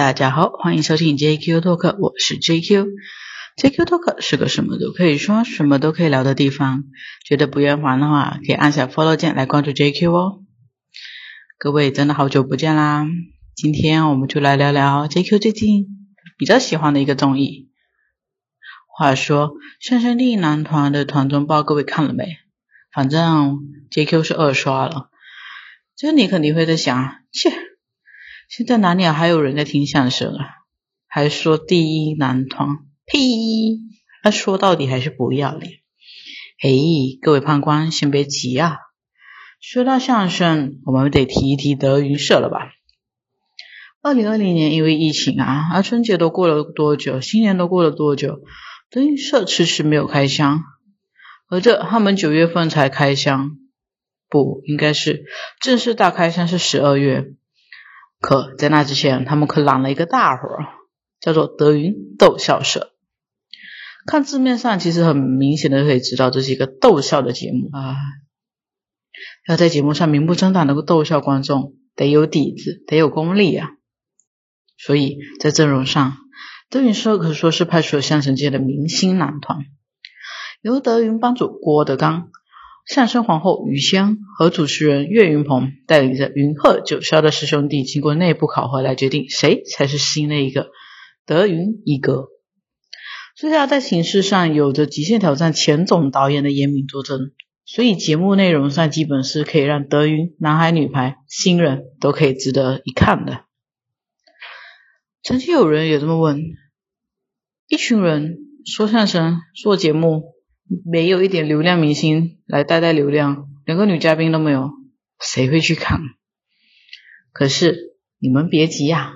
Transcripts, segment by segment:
大家好，欢迎收听 JQ Talk， 我是 JQ。JQ Talk 是个什么都可以说、什么都可以聊的地方，觉得不厌烦的话，可以按下 Follow 键来关注 JQ 哦。各位真的好久不见啦，今天我们就来聊聊 JQ 最近比较喜欢的一个综艺。话说，上升地男团的团综报各位看了没？反正 JQ 是二刷了。这你肯定会在想，切，现在哪里还有人在听相声啊？还说第一男团，屁！那说到底还是不要脸。嘿，各位判官先别急啊。说到相声，我们得提一提德云社了吧。2020年因为疫情啊，春节都过了多久，新年都过了多久，德云社迟迟没有开箱。而他们9月份才开箱，不，应该是正式大开箱是12月。可在那之前，他们可揽了一个大活，叫做德云逗笑社。看字面上其实很明显的可以知道这是一个逗笑的节目啊。要在节目上明目张胆的逗笑观众，得有底子，得有功力啊。所以在阵容上，德云社可说是派出了相声界的明星男团，由德云帮主郭德纲、相声皇后于香和主持人岳云鹏带领着云鹤九霄的师兄弟，经过内部考核来决定谁才是新的一个德云一哥。最下在形式上有着极限挑战前总导演的严敏作证，所以节目内容上基本是可以让德云男孩女孩新人都可以值得一看的。曾经有人也这么问，一群人说相声做节目，没有一点流量明星来带流量，连个女嘉宾都没有，谁会去看？可是你们别急啊，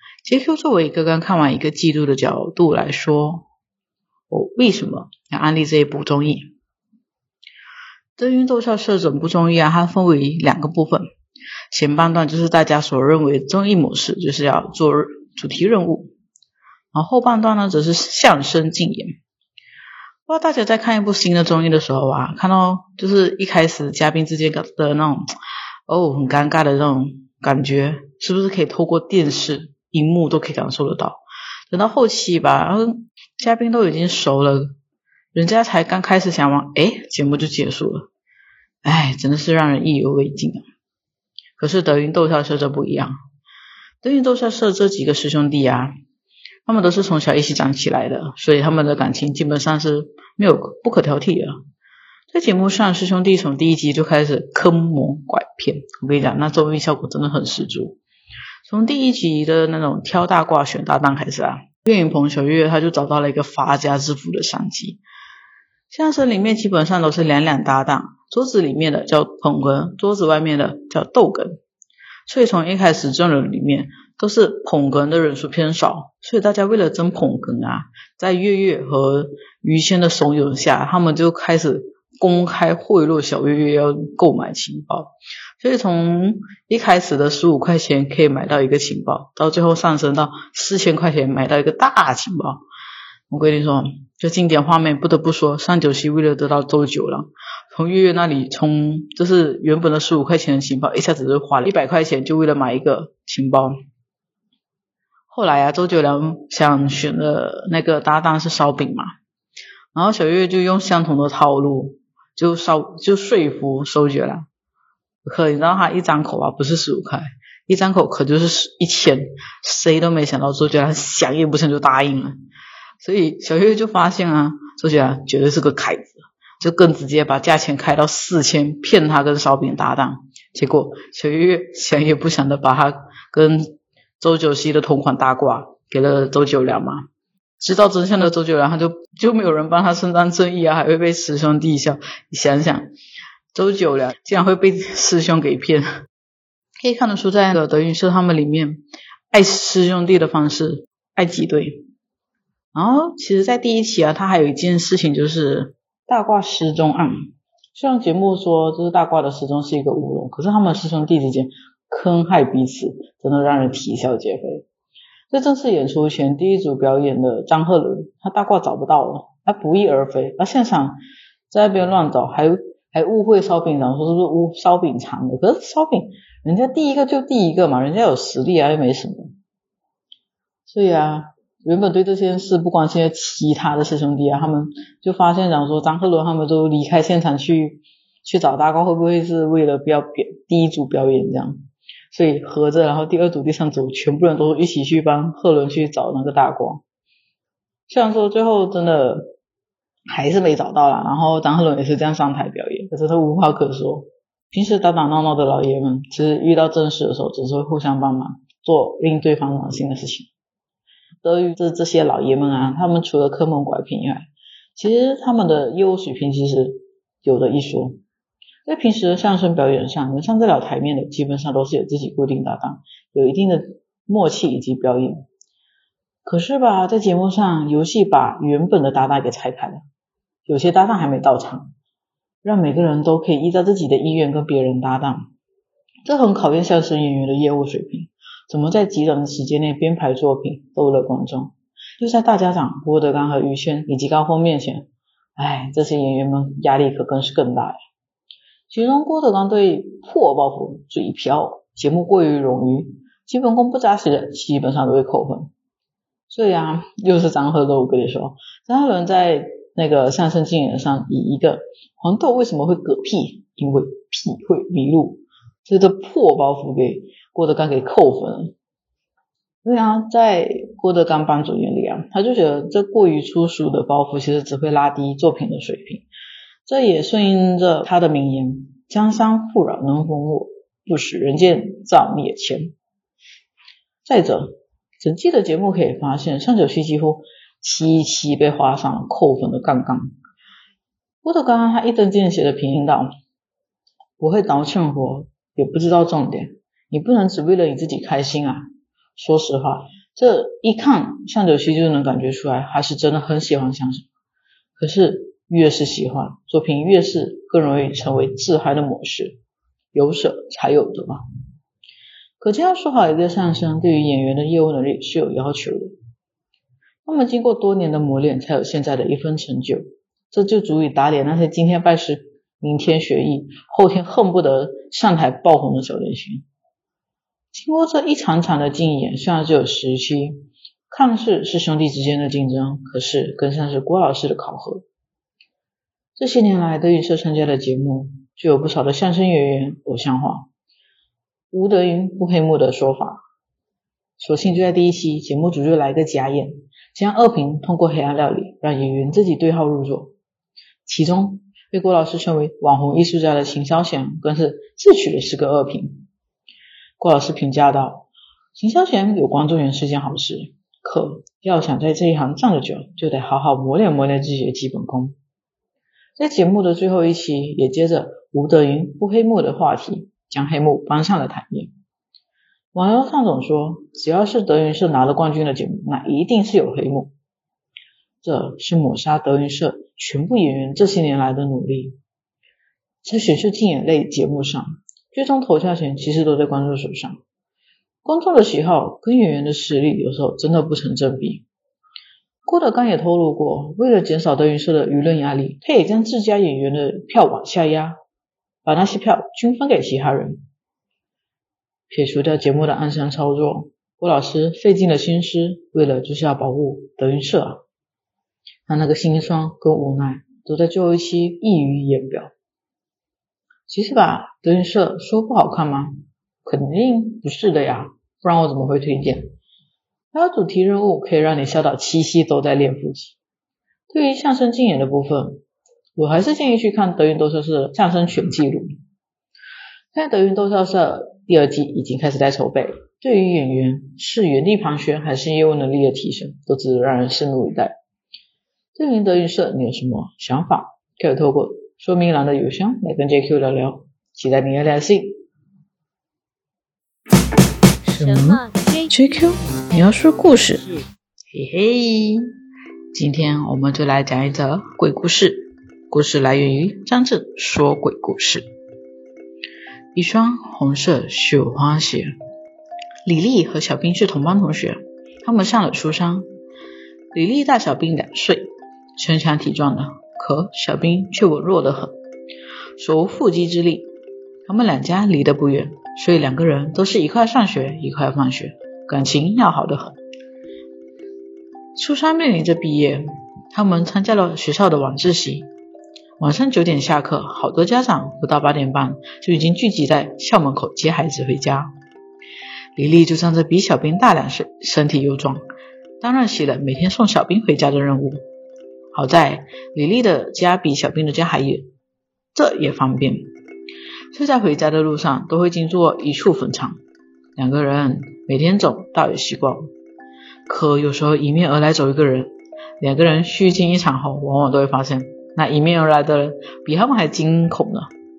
JQ 作为一个刚看完一个季度的角度来说，我为什么要安利这一部综艺？德云逗笑社整部综艺它分为2个部分，前半段就是大家所认为的综艺模式，就是要做主题任务，然后后半段呢则是相声竞演。不知道大家在看一部新的综艺的时候看到就是一开始嘉宾之间的那种很尴尬的那种感觉，是不是可以透过电视荧幕都可以感受得到？等到后期吧，嘉宾都已经熟了，人家才刚开始想玩，节目就结束了，真的是让人意犹未尽啊。可是德云逗笑社这不一样，德云逗笑社这几个师兄弟他们都是从小一起长起来的，所以他们的感情基本上是没有不可挑剔的。在节目上，师兄弟从第1集就开始坑蒙拐骗，我跟你讲，那综艺效果真的很十足。从第1集的那种挑大褂选搭档开始岳云鹏小岳他就找到了一个发家致富的商机。相声里面基本上都是两搭档，桌子里面的叫捧哏，桌子外面的叫逗哏，所以从一开始阵容里面都是捧哏的人数偏少，所以大家为了争捧哏在岳岳和于谦的怂恿下，他们就开始公开贿赂小岳岳要购买情报，所以从一开始的15块钱可以买到一个情报，到最后上升到4000块钱买到一个大情报。我跟你说，这经典画面不得不说，上九溪为了得到周九郎，从岳岳那里就是原本的15块钱的情报，一下子就花了100块钱，就为了买一个情报。后来周九良想选的那个搭档是烧饼嘛，然后小岳就用相同的套路就说服周九良，可你知道他一张口不是15块，一张口可就是1000，谁都没想到周九良想也不想就答应了。所以小岳就发现周九良绝对是个凯子，就更直接把价钱开到4000，骗他跟烧饼搭档。结果小岳想也不想的把他跟周九溪的同款大褂给了周九良嘛。知道真相的周九良他就没有人帮他伸张正义还会被师兄弟笑。你想想，周九良竟然会被师兄给骗，可以看得出在那个德云社他们里面爱师兄弟的方式爱挤兑。然后其实在第1期他还有一件事情，就是大褂失踪案。虽然节目说就是大褂的失踪是一个乌龙，可是他们师兄弟之间坑害彼此，真的让人啼笑皆非。在正式演出前，第1组表演的张鹤伦他大褂找不到了，他不翼而飞，他现场在那边乱找，还误会烧饼长说是不是烧饼藏的，可是烧饼人家第一个就第一个嘛，人家有实力又没什么。 所以啊，原本对这件事不关心的其他的师兄弟啊，他们就发现讲说张鹤伦他们都离开现场去找大褂，会不会是为了不要第一组表演这样，所以合着然后第二组第三组全部人都一起去帮鹤伦去找那个大褂。虽然说最后真的还是没找到啦，然后张鹤伦也是这样上台表演，可是他无话可说。平时打打闹闹的老爷们，其实遇到正事的时候只是会互相帮忙做令对方暖心的事情。德语这些老爷们啊，他们除了坑蒙拐骗以外，其实他们的业务水平其实有的一说。在平时的相声表演上，能上得了台面的基本上都是有自己固定搭档，有一定的默契以及表演。可是吧，在节目上游戏把原本的搭档给拆开了，有些搭档还没到场，让每个人都可以依照自己的意愿跟别人搭档，这很考验相声演员的业务水平，怎么在极短的时间内编排作品逗乐观众。就在大家长郭德纲和于谦以及高峰面前，这些演员们压力可更是更大呀。其中郭德纲对破包袱嘴瓢，节目过于冗余，基本功不扎实的基本上都会扣分。所以啊，又是张鹤伦，我跟你说，张鹤伦在那个相声竞演上以一个黄豆为什么会嗝屁，因为屁会迷路，所以这破包袱给郭德纲给扣分了。所以啊，在郭德纲班主眼里啊，他就觉得这过于粗俗的包袱其实只会拉低作品的水平。这也顺应着他的名言，江山富饶能逢我，不使人见造孽钱。再者，整季的节目可以发现，上九溪几乎期期被画上了扣分的杠杠。郭德纲他一针见血的评论道，不会倒趁火，也不知道重点，你不能只为了你自己开心啊。说实话，这一看上九溪就能感觉出来，他是真的很喜欢相声。可是越是喜欢，作品越是更容易成为自嗨的模式，有舍才有得。可见要说好一个相声，对于演员的业务能力是有要求的。他们经过多年的磨练，才有现在的一分成就，这就足以打脸那些今天拜师，明天学艺，后天恨不得上台爆红的小年轻。经过这一场场的竞演，虽然只有10期，看似是兄弟之间的竞争，可是更像是郭老师的考核。这些年来，德云社参加的节目就有不少的相声演员偶像化，吴德云不黑幕的说法，索性就在第一期节目组就来个假演，将二评通过黑暗料理让演员自己对号入座。其中被郭老师称为网红艺术家的秦霄贤更是自取了10个二评。郭老师评价道，秦霄贤有观众缘是件好事，可要想在这一行站得久，就得好好磨练磨练自己的基本功。在节目的最后一期，也接着吴德云不黑幕的话题，将黑幕搬上了台面。网友上总说，只要是德云社拿了冠军的节目，那一定是有黑幕。这是抹杀德云社全部演员这些年来的努力。在选秀竞演类节目上，最终投票权其实都在观众手上，观众的喜好跟演员的实力有时候真的不成正比。郭德纲也透露过，为了减少德云社的舆论压力，他也将自家演员的票往下压，把那些票均分给其他人。撇除掉节目的暗箱操作，郭老师费尽了心思，为了就是要保护德云社啊。他那个心酸跟无奈都在最后一期溢于言表。其实吧，德云社说不好看吗？肯定不是的呀，不然我怎么会推荐？还有主题任务可以让你笑到7期都在练腹肌。对于相声竞演的部分，我还是建议去看德云逗笑社相声全纪录。现在德云逗笑社第2季已经开始在筹备，对于演员是原地盘旋还是业务能力的提升，都值得让人拭目以待。对于德云社你有什么想法，可以透过说明栏的邮箱来跟 JQ 聊聊，期待你的联系。什么 JQ？ 你要说故事？嘿嘿，今天我们就来讲一则鬼故事。故事来源于张震说鬼故事。一双红色绣花鞋。李丽和小兵是同班同学，他们上了初三。李丽大小兵2岁，身强体壮的，可小兵却文弱得很，手无缚鸡之力。他们两家离得不远，所以2个人都是一块上学一块放学，感情要好得很。 初三面临着毕业，他们参加了学校的晚自习。晚上9点下课，好多家长不到8点半就已经聚集在校门口接孩子回家。李丽就仗着比小兵大2岁，身体又壮，当然起了每天送小兵回家的任务。好在李丽的家比小兵的家还远，这也方便。所以在回家的路上都会经过一处坟场，两个人每天走倒也习惯了。可有时候迎面而来走一个人，两个人虚惊一场后，往往都会发现那迎面而来的人比他们还惊恐呢。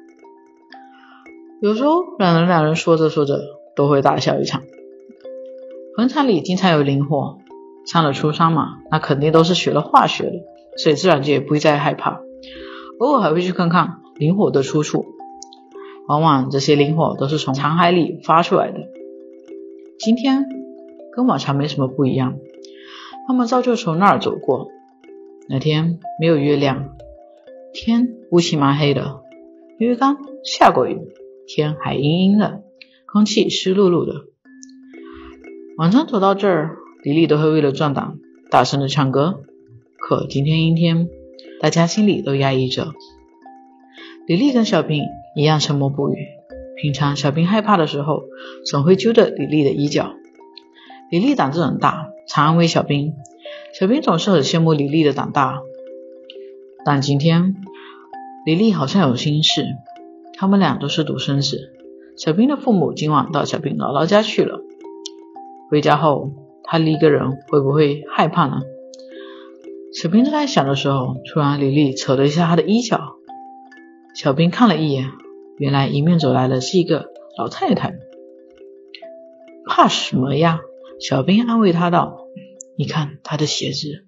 有时候两人说着说着都会大笑一场。坟场里经常有灵火，上了初三嘛，那肯定都是学了化学的，所以自然就也不会再害怕。偶尔还会去看看灵火的出处，往往这些灵火都是从残骸里发出来的。今天跟往常没什么不一样，他们照旧从那儿走过。那天没有月亮，天乌漆麻黑的，因为刚下过雨，天还阴阴的，空气湿漉漉的。晚上走到这儿，李丽都会为了壮胆大声的唱歌，可今天阴天，大家心里都压抑着。李丽跟小兵一样沉默不语，平常小兵害怕的时候总会揪着李丽的衣角。李丽胆子很大，常安慰小兵，小兵总是很羡慕李丽的胆大。但今天李丽好像有心事，他们俩都是独生子，小兵的父母今晚到小兵姥姥家去了。回家后他一个人会不会害怕呢？小兵正在想的时候，突然李丽扯了一下他的衣角。小兵看了一眼，原来迎面走来的是一个老太太。怕什么呀？小兵安慰他道，你看他的鞋子。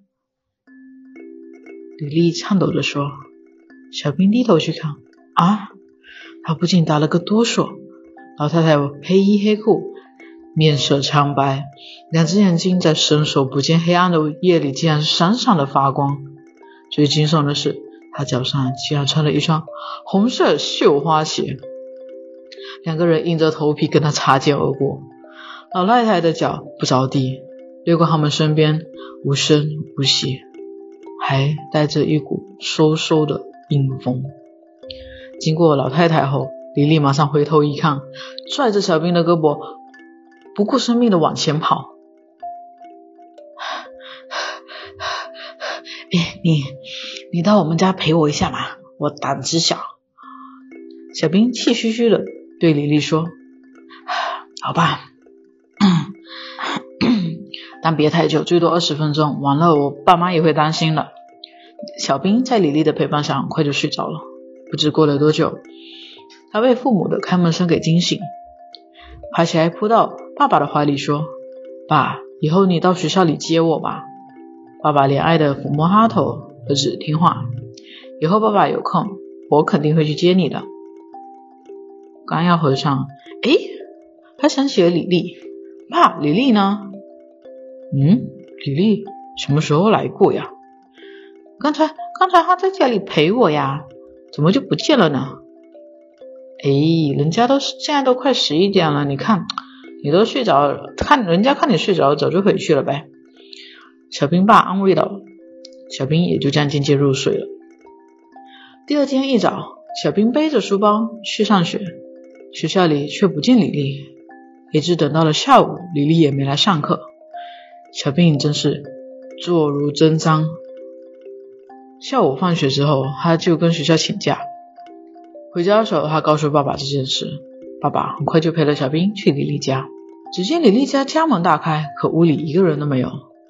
李丽颤抖着说。小兵低头去看，啊，他不禁打了个哆嗦。老太太黑衣黑裤，面色苍白，两只眼睛在伸手不见黑暗的夜里竟然闪闪的发光。最惊悚的是，她脚上竟然穿了一双红色绣花鞋。两个人硬着头皮跟她擦肩而过，老太太的脚不着地，掠过他们身边，无声无息，还带着一股嗖嗖的阴风。经过老太太后，李丽马上回头一看，拽着小兵的胳膊，不顾生命的往前跑。你到我们家陪我一下嘛，我胆子小。小兵气吁吁的对李丽说，好吧，但别太久，最多20分钟，完了我爸妈也会担心的。小兵在李丽的陪伴下很快就睡着了。不知过了多久，他被父母的开门声给惊醒，爬起来扑到爸爸的怀里说，爸，以后你到学校里接我吧。爸爸怜爱的抚摸他头，儿子听话，以后爸爸有空，我肯定会去接你的。刚要合上，他想起了李丽。爸，李丽呢？李丽什么时候来过呀？刚才他在家里陪我呀，怎么就不见了呢？人家现在都快11点了，你看你都睡着了，人家看你睡着了，早就回去了呗。小兵爸安慰道，小兵也就这样渐渐入睡了。第二天一早，小兵背着书包去上学，学校里却不见李丽，一直等到了下午，李丽也没来上课。小兵真是坐如针毡。下午放学之后，他就跟学校请假。回家的时候，他告诉爸爸这件事，爸爸很快就陪了小兵去李丽家。只见李丽家家门大开，可屋里一个人都没有。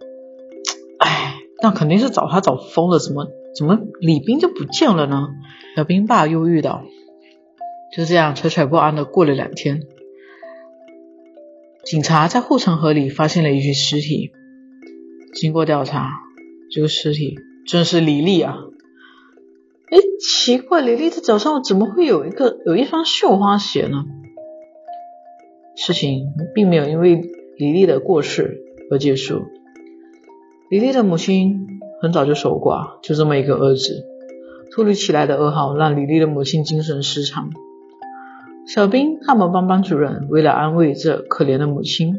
那肯定是找他找疯了，怎么李兵就不见了呢？小兵爸忧郁道。就这样惴惴不安的过了2天。警察在护城河里发现了一具尸体，经过调查，这个尸体正是李丽啊。奇怪，李丽的脚上怎么会有一双绣花鞋呢？事情并没有因为李丽的过世而结束。李丽的母亲很早就守寡，就这么一个儿子，突如其来的噩耗让李丽的母亲精神失常。小兵他们班班主任为了安慰这可怜的母亲，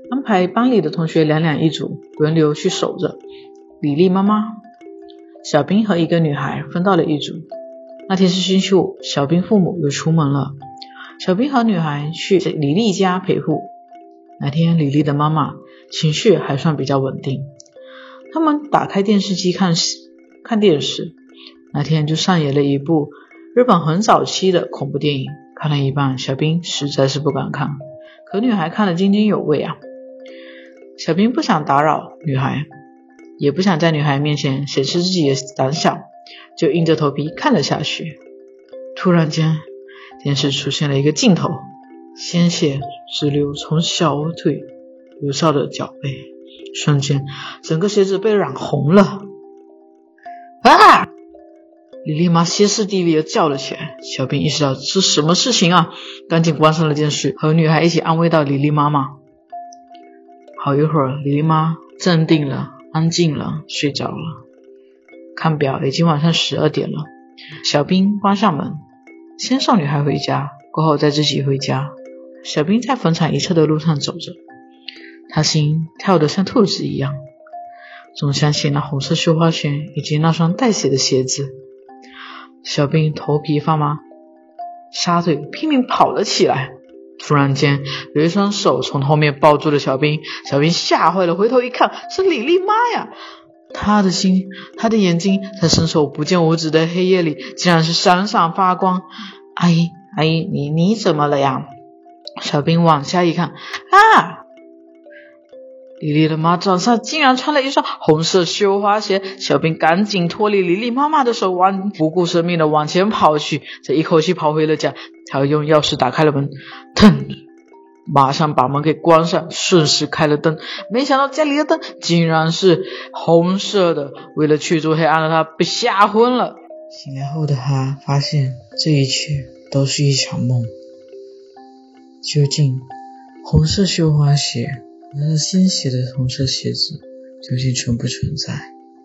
安排班里的同学两两一组，轮流去守着。李丽妈妈、小兵和一个女孩分到了一组。那天是星期五，小兵父母又出门了。小兵和女孩去李丽家陪护。那天李丽的妈妈情绪还算比较稳定，他们打开电视机看电视。那天就上演了一部日本很早期的恐怖电影，看了一半，小兵实在是不敢看，可女孩看得津津有味啊。小兵不想打扰女孩，也不想在女孩面前显示自己的胆小，就硬着头皮看了下去。突然间，电视出现了一个镜头，鲜血直流从小腿流到了脚背，瞬间整个鞋子被染红了。啊！李丽妈歇斯底里地叫了起来。小兵意识到是什么事情啊，赶紧关上了电视，和女孩一起安慰到李丽妈妈。好一会儿，李丽妈镇定了，安静了，睡着了。看表，已经晚上12点了。小兵关上门，先送女孩回家，过后再自己回家。小兵在坟场一侧的路上走着，他心跳得像兔子一样，总想起那红色绣花圈以及那双带血的鞋子。小兵头皮发麻，撒腿拼命跑了起来。突然间，有一双手从后面抱住了小兵，小兵吓坏了，回头一看，是李丽妈呀！他的眼睛在伸手不见五指的黑夜里竟然是闪闪发光。阿姨，你怎么了呀？小兵往下一看，啊！李丽的妈脚上竟然穿了一双红色绣花鞋。小兵赶紧脱离李丽妈妈的手，不顾生命的往前跑去。这一口气跑回了家，他用钥匙打开了门，腾，马上把门给关上，顺势开了灯。没想到家里的灯竟然是红色的，为了驱逐黑暗的他被吓昏了。 醒来后的他发现这一切都是一场梦。究竟红色绣花鞋和鲜血的红色鞋子究竟存不存在，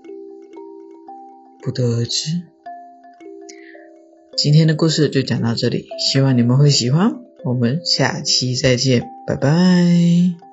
不得而知。今天的故事就讲到这里，希望你们会喜欢，我们下期再见，拜拜。